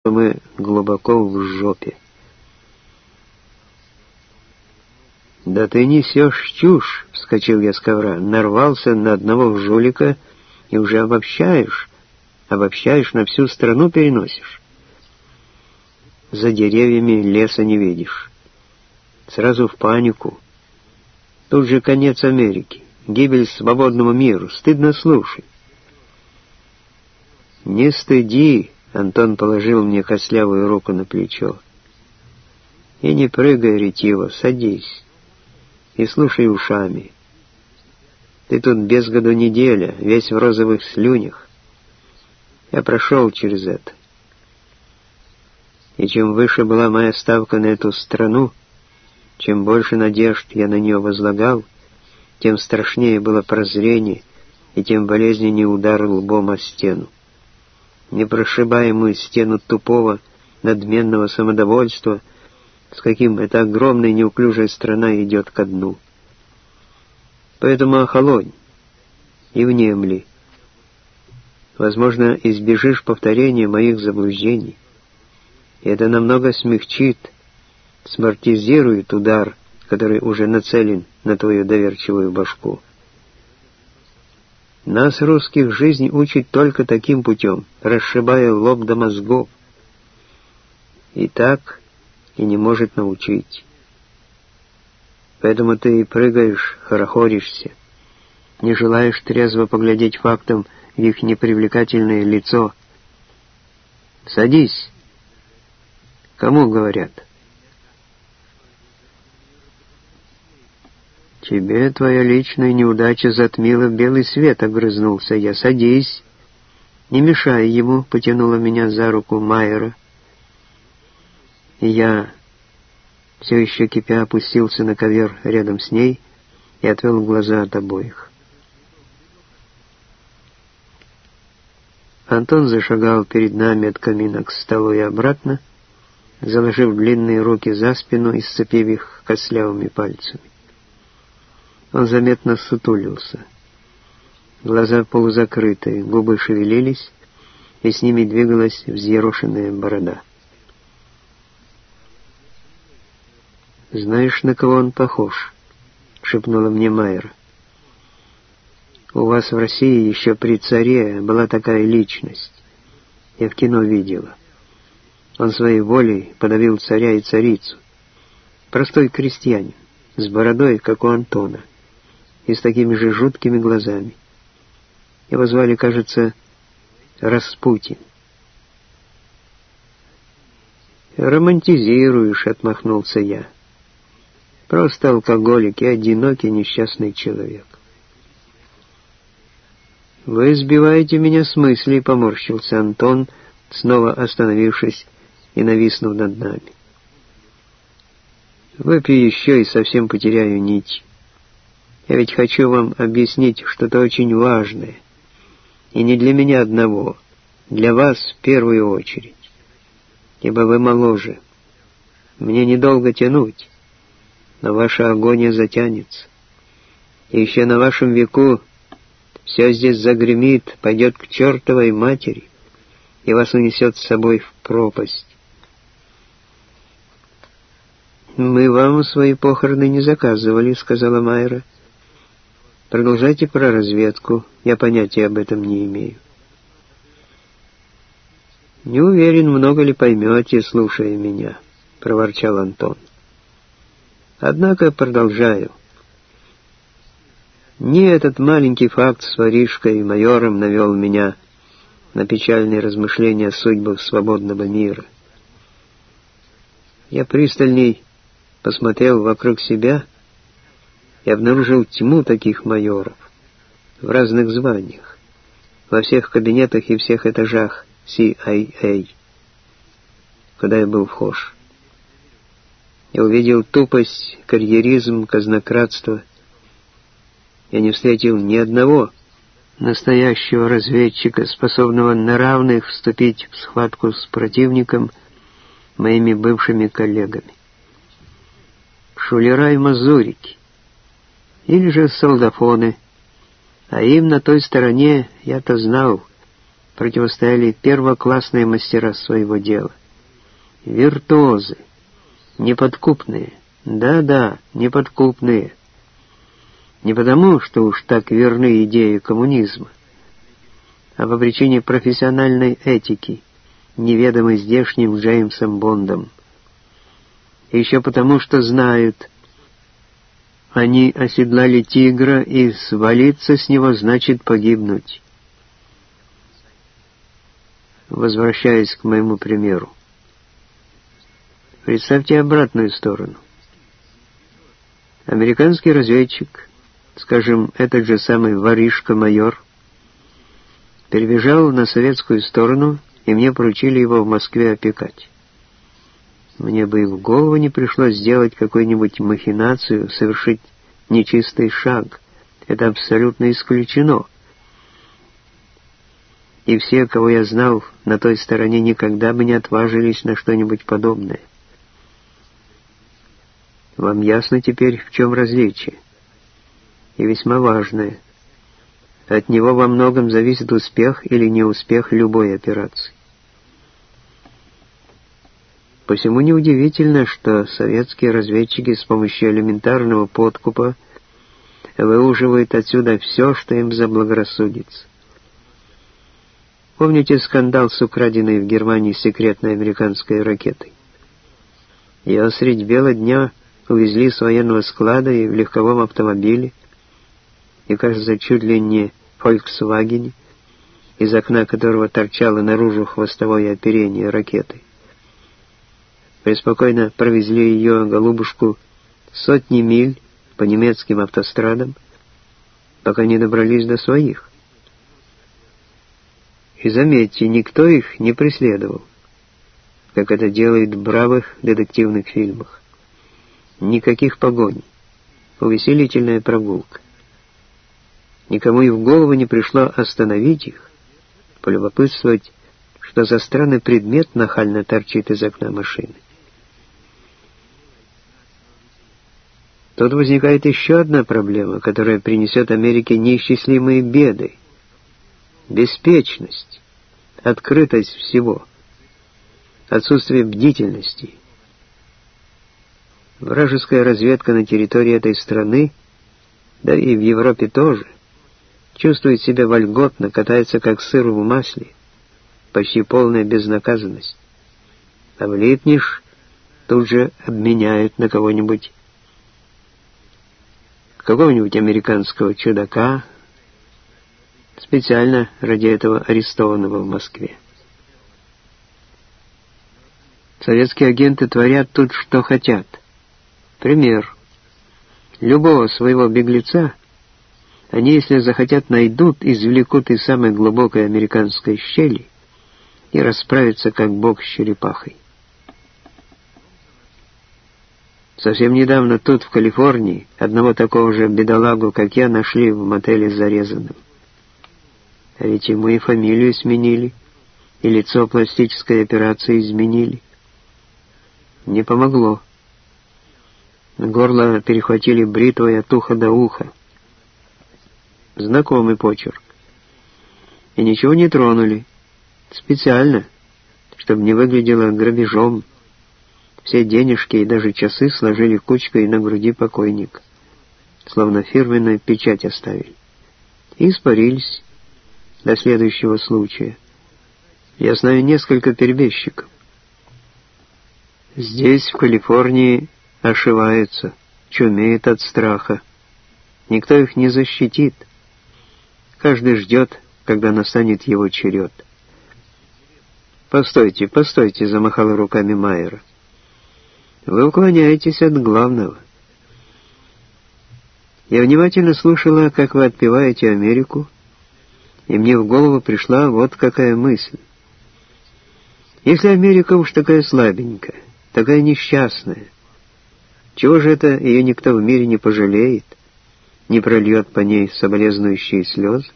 мы глубоко в жопе. «Да ты несешь чушь!» — вскочил я с ковра. «Нарвался на одного жулика и уже обобщаешь. Обобщаешь, на всю страну переносишь. За деревьями леса не видишь. Сразу в панику. Тут же конец Америки, гибель свободному миру. Стыдно слушать». «Не стыди!» — Антон положил мне костлявую руку на плечо. «И не прыгай ретиво, садись. И слушай ушами. Ты тут без году неделя, весь в розовых слюнях. Я прошел через это. И чем выше была моя ставка на эту страну, чем больше надежд я на нее возлагал, тем страшнее было прозрение, и тем болезненнее удар лбом о стену. Непрошибаемую стену тупого, надменного самодовольства, с каким эта огромная неуклюжая страна идет ко дну. Поэтому охолонь и внемли. Возможно, избежишь повторения моих заблуждений. И это намного смягчит, смортизирует удар, который уже нацелен на твою доверчивую башку. Нас, русских, жизнь учит только таким путем, расшибая лоб до мозгов. И так и не может научить. Поэтому ты и прыгаешь, хорохоришься, не желаешь трезво поглядеть фактам в их непривлекательное лицо. Садись. Кому говорят? Тебе твоя личная неудача затмила белый свет, огрызнулся я. Садись. Не мешай ему, потянула меня за руку Майера. И я, все еще кипя, опустился на ковер рядом с ней и отвел глаза от обоих. Антон зашагал перед нами от камина к столу и обратно, заложив длинные руки за спину и сцепив их костлявыми пальцами. Он заметно сутулился. Глаза полузакрытые, губы шевелились, и с ними двигалась взъерошенная борода. «Знаешь, на кого он похож?» — шепнула мне Майера. «У вас в России еще при царе была такая личность. Я в кино видела. Он своей волей подавил царя и царицу. Простой крестьянин, с бородой, как у Антона, и с такими же жуткими глазами. Его звали, кажется, Распутин». «Романтизируешь», — отмахнулся я. «Просто алкоголик и одинокий несчастный человек». «Вы сбиваете меня с мыслей», — поморщился Антон, снова остановившись и нависнув над нами. «Выпью еще и совсем потеряю нить. Я ведь хочу вам объяснить что-то очень важное. И не для меня одного, для вас в первую очередь. Ибо вы моложе. Мне недолго тянуть, но ваша агония затянется. И еще на вашем веку все здесь загремит, пойдет к чертовой матери, и вас унесет с собой в пропасть. «Мы вам свои похороны не заказывали», — сказала Майера. «Продолжайте про разведку, я понятия об этом не имею». «Не уверен, много ли поймете, слушая меня», — проворчал Антон. «Однако продолжаю. Не этот маленький факт с воришкой и майором навел меня на печальные размышления о судьбах свободного мира. Я пристальней посмотрел вокруг себя и обнаружил тьму таких майоров в разных званиях, во всех кабинетах и всех этажах CIA, куда я был вхож. Я увидел тупость, карьеризм, казнократство. Я не встретил ни одного настоящего разведчика, способного на равных вступить в схватку с противником, моими бывшими коллегами. Шулера и мазурики, или же солдафоны, а им на той стороне, я-то знал, противостояли первоклассные мастера своего дела. Виртуозы, неподкупные, да-да, неподкупные. Не потому, что уж так верны идеи коммунизма, а по причине профессиональной этики, неведомой здешним Джеймсом Бондом. И еще потому, что знают, они оседлали тигра, и свалиться с него значит погибнуть. Возвращаясь к моему примеру. Представьте обратную сторону. Американский разведчик, скажем, этот же самый воришка-майор, перебежал на советскую сторону, и мне поручили его в Москве опекать. Мне бы и в голову не пришло сделать какую-нибудь махинацию, совершить нечистый шаг. Это абсолютно исключено. И все, кого я знал на той стороне, никогда бы не отважились на что-нибудь подобное. Вам ясно теперь, в чем различие? И весьма важное. От него во многом зависит успех или неуспех любой операции. Посему неудивительно, что советские разведчики с помощью элементарного подкупа выуживают отсюда все, что им заблагорассудится. Помните скандал с украденной в Германии секретной американской ракетой? Ее средь бела дня увезли с военного склада и в легковом автомобиле, и, кажется, чуть ли не «Фольксвагене», из окна которого торчало наружу хвостовое оперение ракеты. Преспокойно провезли ее, голубушку, сотни миль по немецким автострадам, пока не добрались до своих. И заметьте, никто их не преследовал, как это делают в бравых детективных фильмах. Никаких погонь, увеселительная прогулка. Никому и в голову не пришло остановить их, полюбопытствовать, что за странный предмет нахально торчит из окна машины. Тут возникает еще одна проблема, которая принесет Америке неисчислимые беды. Беспечность, открытость всего, отсутствие бдительности. Вражеская разведка на территории этой страны, да и в Европе тоже, чувствует себя вольготно, катается как сыр в масле, почти полная безнаказанность. А влипнешь, тут же обменяют на кого-нибудь американского чудака, специально ради этого арестованного в Москве. Советские агенты творят тут, что хотят. Пример. Любого своего беглеца они, если захотят, найдут, извлекут из самой глубокой американской щели и расправятся, как бог с черепахой. Совсем недавно тут, в Калифорнии, одного такого же бедолагу, как я, нашли в мотеле зарезанным. А ведь ему и фамилию сменили, и лицо пластической операции изменили. Не помогло. Горло перехватили бритвой от уха до уха. Знакомый почерк. И ничего не тронули. Специально, чтобы не выглядело грабежом. Все денежки и даже часы сложили кучкой на груди покойника, словно фирменную печать оставили. И испарились до следующего случая. Я знаю несколько перебежчиков. Здесь, в Калифорнии, ошиваются, чумеют от страха. Никто их не защитит. Каждый ждет, когда настанет его черед. «Постойте, постойте», — замахала руками Майера. «Вы уклоняетесь от главного. Я внимательно слушала, как вы отпеваете Америку, и мне в голову пришла вот какая мысль. Если Америка уж такая слабенькая, такая несчастная, чего же это ее никто в мире не пожалеет, не прольет по ней соболезнующие слезы?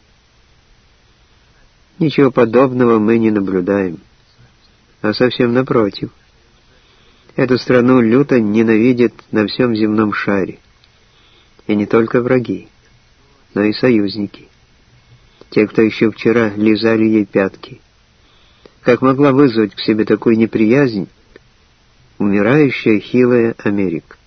Ничего подобного мы не наблюдаем, а совсем напротив. Эту страну люто ненавидят на всем земном шаре. И не только враги, но и союзники. те, кто еще вчера лизали ей пятки. Как могла вызвать к себе такую неприязнь умирающая хилая Америка?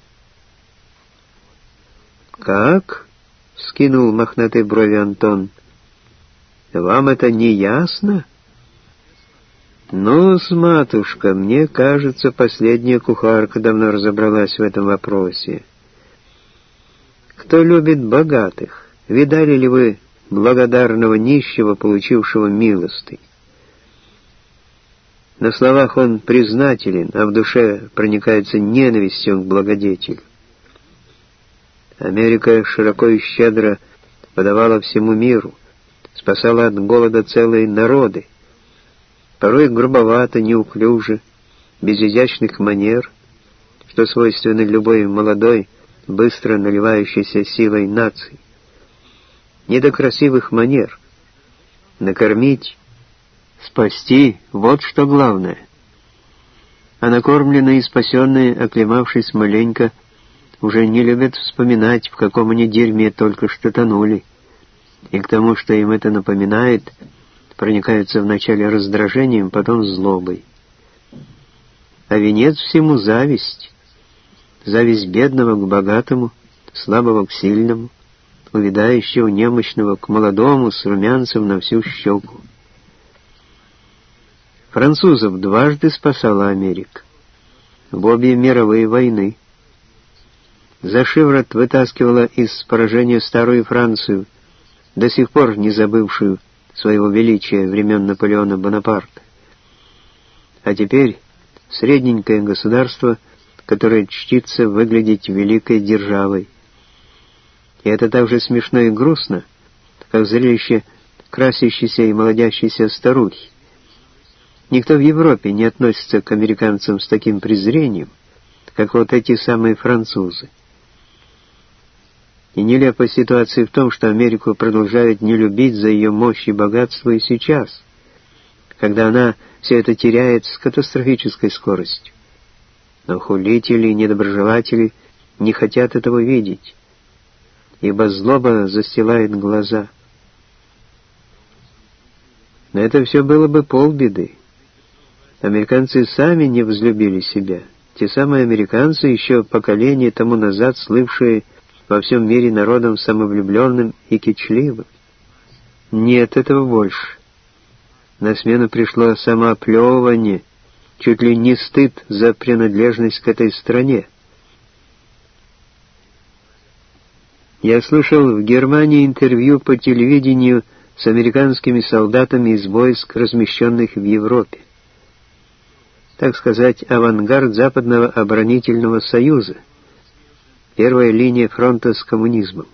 «Как?» — вскинул мохнатые брови Антон. «Вам это не ясно?» «Ну-с, матушка, мне кажется, последняя кухарка давно разобралась в этом вопросе. Кто любит богатых? Видали ли вы благодарного нищего, получившего милостынь? На словах он признателен, а в душе проникается ненавистью к благодетелю. Америка широко и щедро подавала всему миру, спасала от голода целые народы, порой грубовато, неуклюже, без изящных манер, что свойственно любой молодой, быстро наливающейся силой нации. Не до красивых манер. Накормить, спасти — вот что главное. А накормленные и спасенные, оклемавшись маленько, уже не любят вспоминать, в каком они дерьме только что тонули, и к тому, что им это напоминает, проникаются вначале раздражением, потом злобой. А венец всему — зависть. Зависть бедного к богатому, слабого к сильному, увядающего немощного к молодому с румянцем на всю щеку. Французов дважды спасала Америка. В обе мировые войны. За шиворот вытаскивала из поражения старую Францию, до сих пор не забывшую своего величия времен Наполеона Бонапарта. А теперь средненькое государство, которое чтится выглядеть великой державой. И это так же смешно и грустно, как зрелище красящейся и молодящейся старухи. Никто в Европе не относится к американцам с таким презрением, как вот эти самые французы. И нелепая ситуация в том, что Америку продолжают не любить за ее мощь и богатство и сейчас, когда она все это теряет с катастрофической скоростью. Но хулители и недоброжелатели не хотят этого видеть, ибо злоба застилает глаза. Но это все было бы полбеды. Американцы сами не возлюбили себя. Те самые американцы, еще поколение тому назад слывшие во всем мире народом самовлюбленным и кичливым. Нет этого больше. На смену пришло самооплевывание, чуть ли не стыд за принадлежность к этой стране. Я слышал в Германии интервью по телевидению с американскими солдатами из войск, размещенных в Европе. Так сказать, авангард Западного оборонительного союза, первая линия фронта с коммунизмом.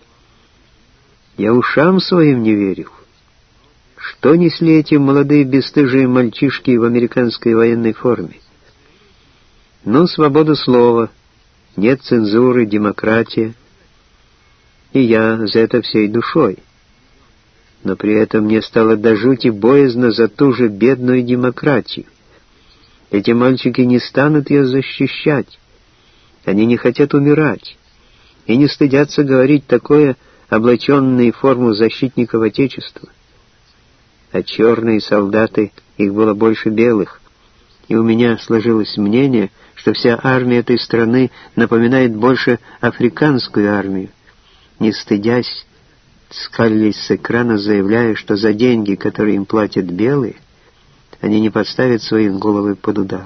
Я ушам своим не верил. Что несли эти молодые бесстыжие мальчишки в американской военной форме? Ну, свобода слова, нет цензуры, демократия. И я за это всей душой. Но при этом мне стало до жути боязно за ту же бедную демократию. Эти мальчики не станут ее защищать. Они не хотят умирать. И не стыдятся говорить такое, облаченные в форму защитников Отечества. А черные солдаты, их было больше белых. И у меня сложилось мнение, что вся армия этой страны напоминает больше африканскую армию. Не стыдясь, скалились с экрана, заявляя, что за деньги, которые им платят белые, они не подставят свои головы под удар.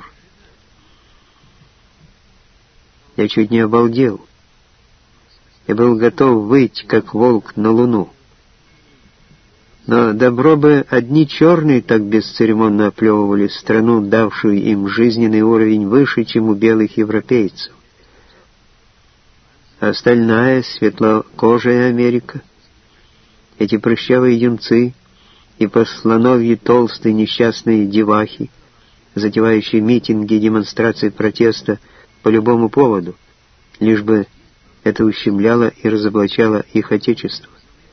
Я чуть не обалдел. Я был готов выйти, как волк на луну. Но добро бы одни черные так бесцеремонно оплевывали страну, давшую им жизненный уровень выше, чем у белых европейцев. Остальная светлокожая Америка, эти прыщавые юнцы и по слоновью толстые несчастные девахи, затевающие митинги и демонстрации протеста по любому поводу, лишь бы это ущемляло и разоблачало их отечество.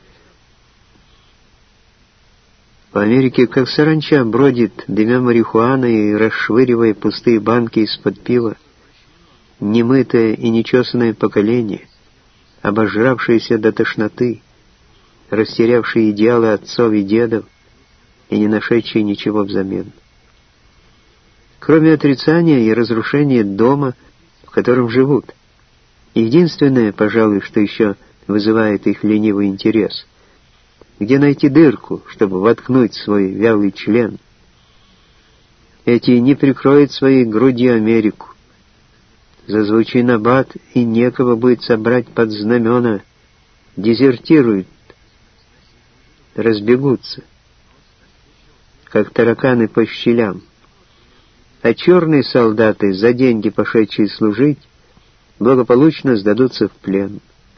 В Америке, как саранча, бродит, дымя марихуаной и расшвыривая пустые банки из-под пива, немытое и нечесанное поколение, обожравшееся до тошноты, растерявшие идеалы отцов и дедов и не нашедшие ничего взамен. Кроме отрицания и разрушения дома, в котором живут. Единственное, пожалуй, что еще вызывает их ленивый интерес. Где найти дырку, чтобы воткнуть свой вялый член? Эти не прикроют своей грудью Америку. Зазвучи набат, и некого будет собрать под знамена. Дезертируют, разбегутся, как тараканы по щелям. А черные солдаты, за деньги пошедшие служить, благополучно сдадутся в плен.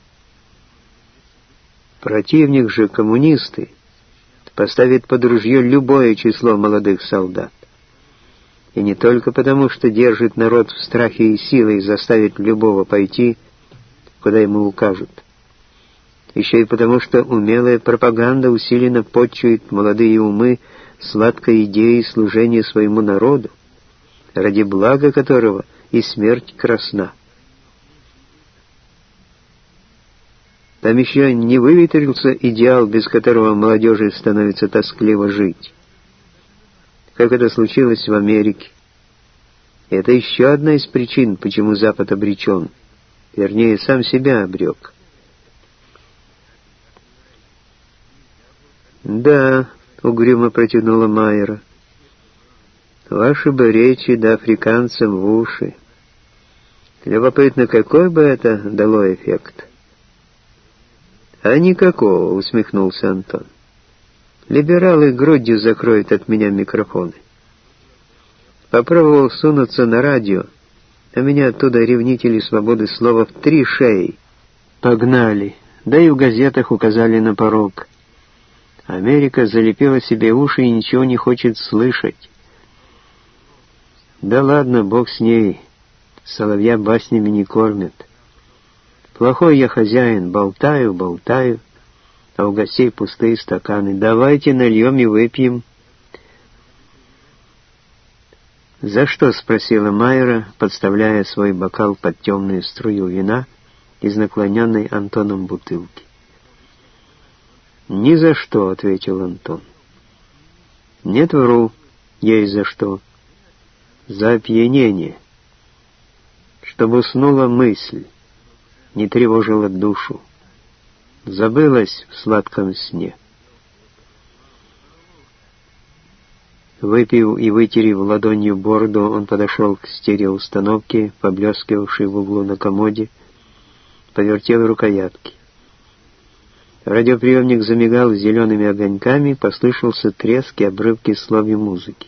Противник же, коммунисты, поставит под ружье любое число молодых солдат. И не только потому, что держит народ в страхе и силой заставит любого пойти, куда ему укажут. Еще и потому, что умелая пропаганда усиленно подчует молодые умы сладкой идеей служения своему народу, ради блага которого и смерть красна. Там еще не выветрился идеал, без которого молодежи становится тоскливо жить. Как это случилось в Америке. Это еще одна из причин, почему Запад обречен. Вернее, сам себя обрек. «Да», — угрюмо протянула Майера, — «ваши бы речи да африканцам в уши. Любопытно, какой бы это дало эффект?» «А никакого», — усмехнулся Антон. «Либералы грудью закроют от меня микрофоны. Попробовал сунуться на радио, а меня оттуда ревнители свободы слова в 3 шеи погнали, да и в газетах указали на порог. Америка залепила себе уши и ничего не хочет слышать. Да ладно, бог с ней, соловья баснями не кормят. Плохой я хозяин, болтаю, а у гостей пустые стаканы. Давайте нальем и выпьем». «За что?» — спросила Майера, подставляя свой бокал под темную струю вина из наклоненной Антоном бутылки. «Ни за что», — ответил Антон. «Нет, вру, есть за что. За опьянение. Чтобы уснула мысль, не тревожила душу, забылась в сладком сне». Выпив и вытерев ладонью бороду, он подошел к стереоустановке, поблескивавшей в углу на комоде, повертел рукоятки. Радиоприемник замигал зелеными огоньками, послышался треск и обрывки слов и музыки.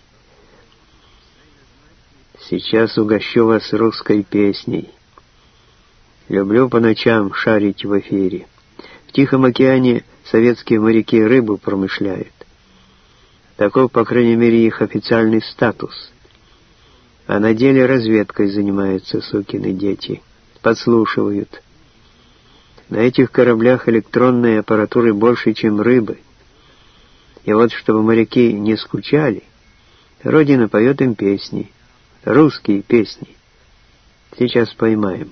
«Сейчас угощу вас русской песней. Люблю по ночам шарить в эфире. В Тихом океане советские моряки рыбу промышляют. Таков, по крайней мере, их официальный статус. А на деле разведкой занимаются сукины дети. Подслушивают. На этих кораблях электронной аппаратуры больше, чем рыбы. И вот, чтобы моряки не скучали, Родина поет им песни. Русские песни. Сейчас поймаем».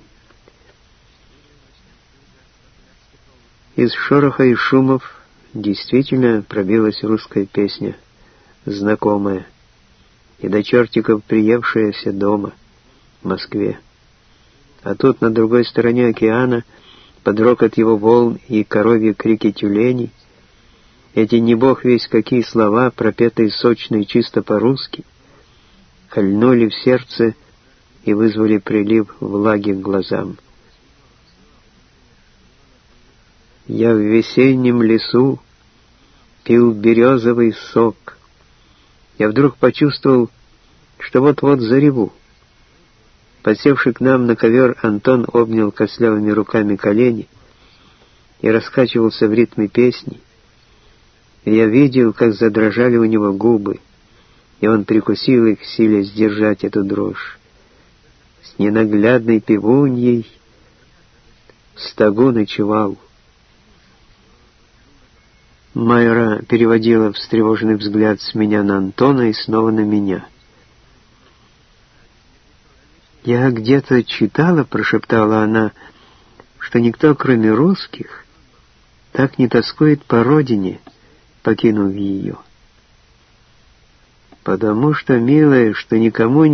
Из шороха и шумов действительно пробилась русская песня, знакомая, и до чертиков приевшаяся дома, в Москве. А тут, на другой стороне океана, под рокот его волн и коровьи крики тюленей, эти не бог весть какие слова, пропетые сочно и чисто по-русски, кольнули в сердце и вызвали прилив влаги к глазам. «Я в весеннем лесу пил березовый сок. Я вдруг почувствовал, что вот-вот зареву. Подсевший к нам на ковер, Антон обнял костлявыми руками колени и раскачивался в ритме песни. И я видел, как задрожали у него губы, и он прикусил их, силясь сдержать эту дрожь. С ненаглядной певуньей в стогу ночевал». Майра переводила встревоженный взгляд с меня на Антона и снова на меня. «Я где-то читала, — прошептала она, — что никто, кроме русских, так не тоскует по родине, покинув ее? Потому что, милая, что никому